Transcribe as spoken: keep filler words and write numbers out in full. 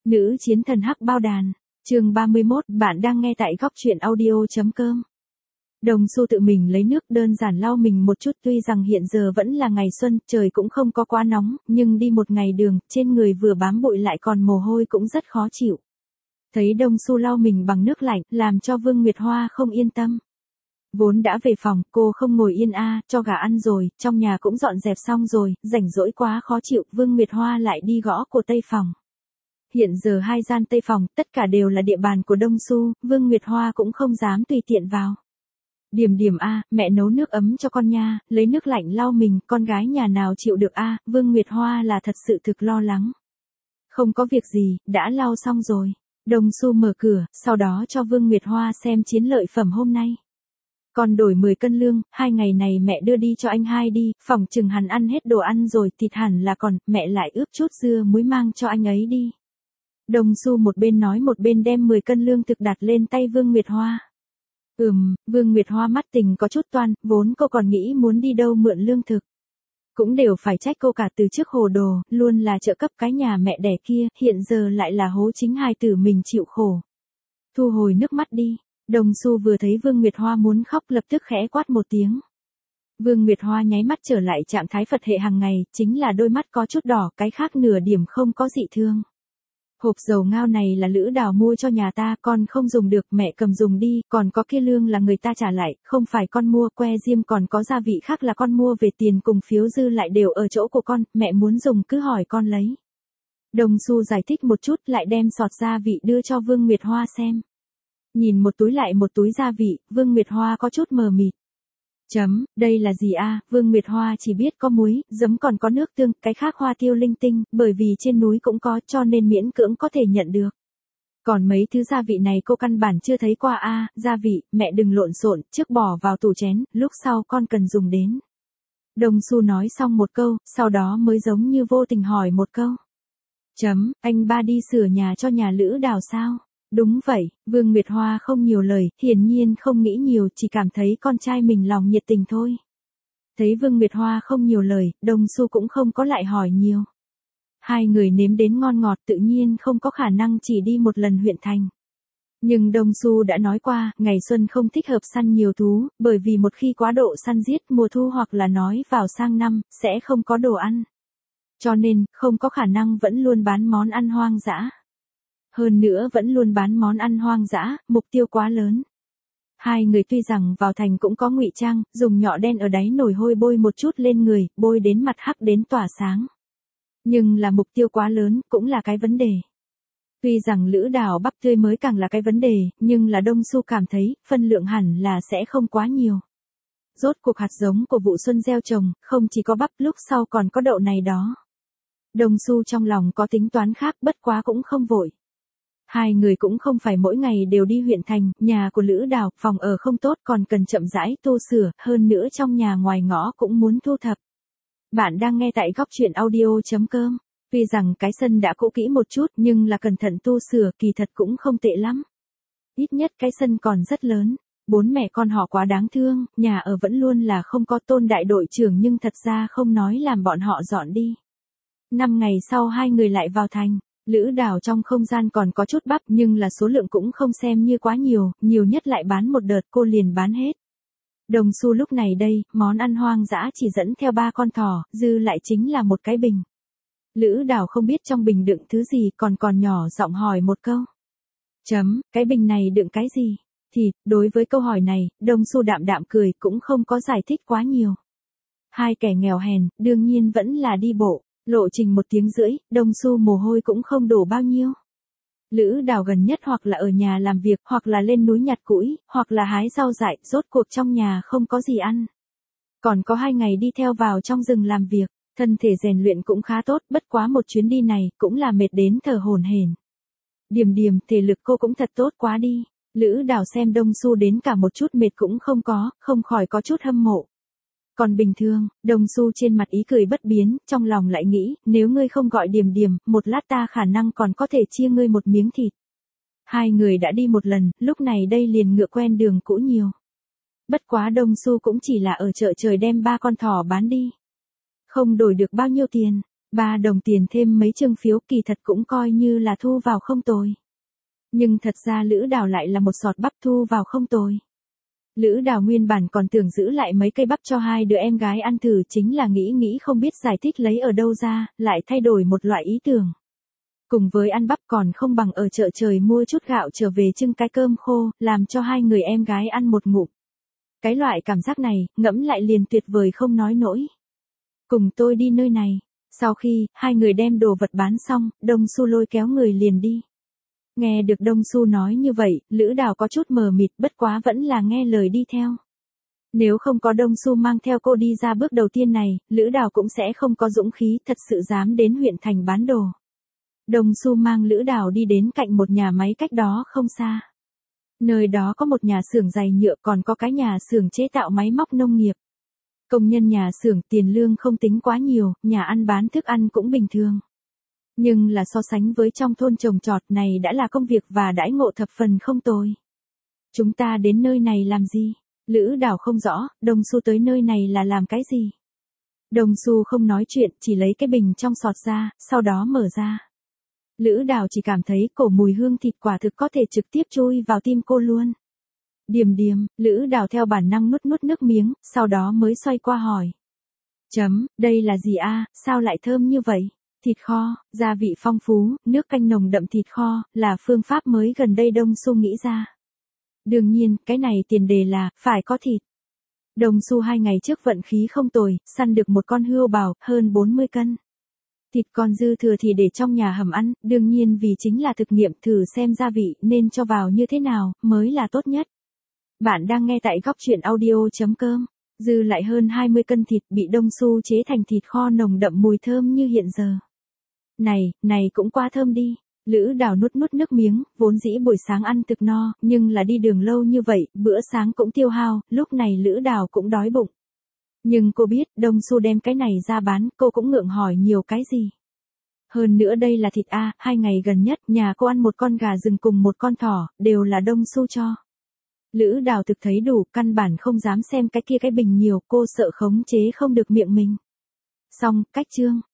Nữ chiến thần hắc bao đàn, chương ba mươi mốt, bạn đang nghe tại góc truyện audio.com. Đồng Xu tự mình lấy nước đơn giản lau mình một chút, tuy rằng hiện giờ vẫn là ngày xuân, trời cũng không có quá nóng, nhưng đi một ngày đường, trên người vừa bám bụi lại còn mồ hôi cũng rất khó chịu. Thấy Đồng Xu lau mình bằng nước lạnh, làm cho Vương Nguyệt Hoa không yên tâm. Vốn đã về phòng, cô không ngồi yên a, à, cho gà ăn rồi, trong nhà cũng dọn dẹp xong rồi, rảnh rỗi quá khó chịu, Vương Nguyệt Hoa lại đi gõ của tây phòng. Hiện giờ hai gian tây phòng, tất cả đều là địa bàn của Đồng Xu, Vương Nguyệt Hoa cũng không dám tùy tiện vào. Điểm điểm a, à, mẹ nấu nước ấm cho con nha, lấy nước lạnh lau mình, con gái nhà nào chịu được a, à, Vương Nguyệt Hoa là thật sự thực lo lắng. Không có việc gì, đã lau xong rồi. Đồng Xu mở cửa, sau đó cho Vương Nguyệt Hoa xem chiến lợi phẩm hôm nay. Con đổi mười cân lương, hai ngày này mẹ đưa đi cho anh hai đi, phòng chừng hắn ăn hết đồ ăn rồi, thịt hẳn là còn, mẹ lại ướp chút dưa muối mang cho anh ấy đi. Đồng Xu một bên nói một bên đem mười cân lương thực đặt lên tay Vương Nguyệt Hoa. Ừm, Vương Nguyệt Hoa mắt tình có chút toan, vốn cô còn nghĩ muốn đi đâu mượn lương thực. Cũng đều phải trách cô cả từ trước hồ đồ, luôn là trợ cấp cái nhà mẹ đẻ kia, hiện giờ lại là hố chính hài tử mình chịu khổ. Thu hồi nước mắt đi. Đồng Xu vừa thấy Vương Nguyệt Hoa muốn khóc lập tức khẽ quát một tiếng. Vương Nguyệt Hoa nháy mắt trở lại trạng thái Phật hệ hàng ngày, chính là đôi mắt có chút đỏ, cái khác nửa điểm không có dị thương. Hộp dầu ngao này là Lữ Đào mua cho nhà ta, con không dùng được, mẹ cầm dùng đi, còn có kia lương là người ta trả lại, không phải con mua, que diêm còn có gia vị khác là con mua về, tiền cùng phiếu dư lại đều ở chỗ của con, mẹ muốn dùng cứ hỏi con lấy. Đồng Xu giải thích một chút lại đem sọt gia vị đưa cho Vương Nguyệt Hoa xem. Nhìn một túi lại một túi gia vị, Vương Nguyệt Hoa có chút mờ mịt. Chấm, đây là gì a? À? Vương Nguyệt Hoa chỉ biết có muối, giấm còn có nước tương, cái khác hoa tiêu linh tinh, bởi vì trên núi cũng có cho nên miễn cưỡng có thể nhận được. Còn mấy thứ gia vị này cô căn bản chưa thấy qua a, à, gia vị, mẹ đừng lộn xộn, trước bỏ vào tủ chén, lúc sau con cần dùng đến. Đồng Xu nói xong một câu, sau đó mới giống như vô tình hỏi một câu. Chấm, anh ba đi sửa nhà cho nhà Lữ Đào sao? Đúng vậy, Vương Nguyệt Hoa không nhiều lời, hiển nhiên không nghĩ nhiều, chỉ cảm thấy con trai mình lòng nhiệt tình thôi. Thấy Vương Nguyệt Hoa không nhiều lời, Đồng Xu cũng không có lại hỏi nhiều. Hai người nếm đến ngon ngọt tự nhiên không có khả năng chỉ đi một lần huyện thành. Nhưng Đồng Xu đã nói qua, ngày xuân không thích hợp săn nhiều thú, bởi vì một khi quá độ săn giết mùa thu hoặc là nói vào sang năm, sẽ không có đồ ăn. Cho nên, không có khả năng vẫn luôn bán món ăn hoang dã. Hơn nữa vẫn luôn bán món ăn hoang dã, mục tiêu quá lớn. Hai người tuy rằng vào thành cũng có ngụy trang, dùng nhọ đen ở đáy nồi hôi bôi một chút lên người, bôi đến mặt hắc đến tỏa sáng. Nhưng là mục tiêu quá lớn, cũng là cái vấn đề. Tuy rằng Lữ Đào bắp tươi mới càng là cái vấn đề, nhưng là Đồng Xu cảm thấy, phân lượng hẳn là sẽ không quá nhiều. Rốt cuộc hạt giống của vụ xuân gieo trồng, không chỉ có bắp, lúc sau còn có đậu này đó. Đồng Xu trong lòng có tính toán khác, bất quá cũng không vội. Hai người cũng không phải mỗi ngày đều đi huyện thành, nhà của Lữ Đào, phòng ở không tốt còn cần chậm rãi tu sửa, hơn nữa trong nhà ngoài ngõ cũng muốn thu thập. Bạn đang nghe tại góc truyện audio.com. Tuy rằng cái sân đã cũ kỹ một chút nhưng là cẩn thận tu sửa kỳ thật cũng không tệ lắm. Ít nhất cái sân còn rất lớn. Bốn mẹ con họ quá đáng thương, nhà ở vẫn luôn là không có Tôn đại đội trưởng nhưng thật ra không nói làm bọn họ dọn đi. Năm ngày sau hai người lại vào thành. Lữ Đào trong không gian còn có chút bắp nhưng là số lượng cũng không xem như quá nhiều, nhiều nhất lại bán một đợt cô liền bán hết. Đồng Xu lúc này đây, món ăn hoang dã chỉ dẫn theo ba con thỏ, dư lại chính là một cái bình. Lữ Đào không biết trong bình đựng thứ gì còn còn nhỏ giọng hỏi một câu. Chấm, cái bình này đựng cái gì? Thì, đối với câu hỏi này, Đồng Xu đạm đạm cười cũng không có giải thích quá nhiều. Hai kẻ nghèo hèn, đương nhiên vẫn là đi bộ. Lộ trình một tiếng rưỡi, Đồng Xu mồ hôi cũng không đổ bao nhiêu. Lữ Đào gần nhất hoặc là ở nhà làm việc, hoặc là lên núi nhặt củi, hoặc là hái rau dại, rốt cuộc trong nhà không có gì ăn. Còn có hai ngày đi theo vào trong rừng làm việc, thân thể rèn luyện cũng khá tốt, bất quá một chuyến đi này, cũng là mệt đến thở hổn hển. Điềm điềm, thể lực cô cũng thật tốt quá đi. Lữ Đào xem Đồng Xu đến cả một chút mệt cũng không có, không khỏi có chút hâm mộ. Còn bình thường, Đồng Xu trên mặt ý cười bất biến, trong lòng lại nghĩ, nếu ngươi không gọi Điềm Điềm, một lát ta khả năng còn có thể chia ngươi một miếng thịt. Hai người đã đi một lần, lúc này đây liền ngựa quen đường cũ nhiều. Bất quá Đồng Xu cũng chỉ là ở chợ trời đem ba con thỏ bán đi. Không đổi được bao nhiêu tiền, Ba đồng tiền thêm mấy chương phiếu kỳ thật cũng coi như là thu vào không tồi. Nhưng thật ra Lữ Đào lại là một sọt bắp thu vào không tồi. Lữ Đào nguyên bản còn tưởng giữ lại mấy cây bắp cho hai đứa em gái ăn thử, chính là nghĩ nghĩ không biết giải thích lấy ở đâu ra, lại thay đổi một loại ý tưởng. Cùng với ăn bắp còn không bằng ở chợ trời mua chút gạo trở về trưng cái cơm khô, làm cho hai người em gái ăn một ngụm. Cái loại cảm giác này, ngẫm lại liền tuyệt vời không nói nổi. Cùng tôi đi nơi này. Sau khi, hai người đem đồ vật bán xong, Đông Xu lôi kéo người liền đi. Nghe được Đông Xu nói như vậy, Lữ Đào có chút mờ mịt, bất quá vẫn là nghe lời đi theo. Nếu không có Đông Xu mang theo cô đi ra bước đầu tiên này, Lữ Đào cũng sẽ không có dũng khí thật sự dám đến huyện thành bán đồ. Đông Xu mang Lữ Đào đi đến cạnh một nhà máy cách đó không xa. Nơi đó có một nhà xưởng giày nhựa, còn có cái nhà xưởng chế tạo máy móc nông nghiệp. Công nhân nhà xưởng tiền lương không tính quá nhiều, nhà ăn bán thức ăn cũng bình thường. Nhưng là so sánh với trong thôn trồng trọt này đã là công việc và đãi ngộ thập phần không tồi. Chúng ta đến nơi này làm gì? Lữ Đào không rõ, Đông Xu tới nơi này là làm cái gì? Đông Xu không nói chuyện, chỉ lấy cái bình trong sọt ra, sau đó mở ra. Lữ Đào chỉ cảm thấy cổ mùi hương thịt quả thực có thể trực tiếp chui vào tim cô luôn. Điềm điềm, Lữ Đào theo bản năng nuốt nuốt nước miếng, sau đó mới xoay qua hỏi. Chấm, đây là gì a? Sao lại thơm như vậy? Thịt kho, gia vị phong phú, nước canh nồng đậm thịt kho, là phương pháp mới gần đây Đông Xu nghĩ ra. Đương nhiên, cái này tiền đề là, phải có thịt. Đông Xu hai ngày trước vận khí không tồi, săn được một con hươu bào, hơn bốn mươi cân. Thịt còn dư thừa thì để trong nhà hầm ăn, đương nhiên vì chính là thực nghiệm thử xem gia vị nên cho vào như thế nào, mới là tốt nhất. Bạn đang nghe tại góc truyện audio.com. Dư lại hơn hai mươi cân thịt bị Đông Xu chế thành thịt kho nồng đậm mùi thơm như hiện giờ. Này, này cũng quá thơm đi. Lữ Đào nuốt nuốt nước miếng, vốn dĩ buổi sáng ăn thực no, nhưng là đi đường lâu như vậy, bữa sáng cũng tiêu hao, lúc này Lữ Đào cũng đói bụng. Nhưng cô biết, Đông Xu đem cái này ra bán, cô cũng ngượng hỏi nhiều cái gì. Hơn nữa đây là thịt A, hai ngày gần nhất, nhà cô ăn một con gà rừng cùng một con thỏ, đều là Đông Xu cho. Lữ Đào thực thấy đủ, căn bản không dám xem cái kia cái bình nhiều, cô sợ khống chế không được miệng mình. Xong, cách chương.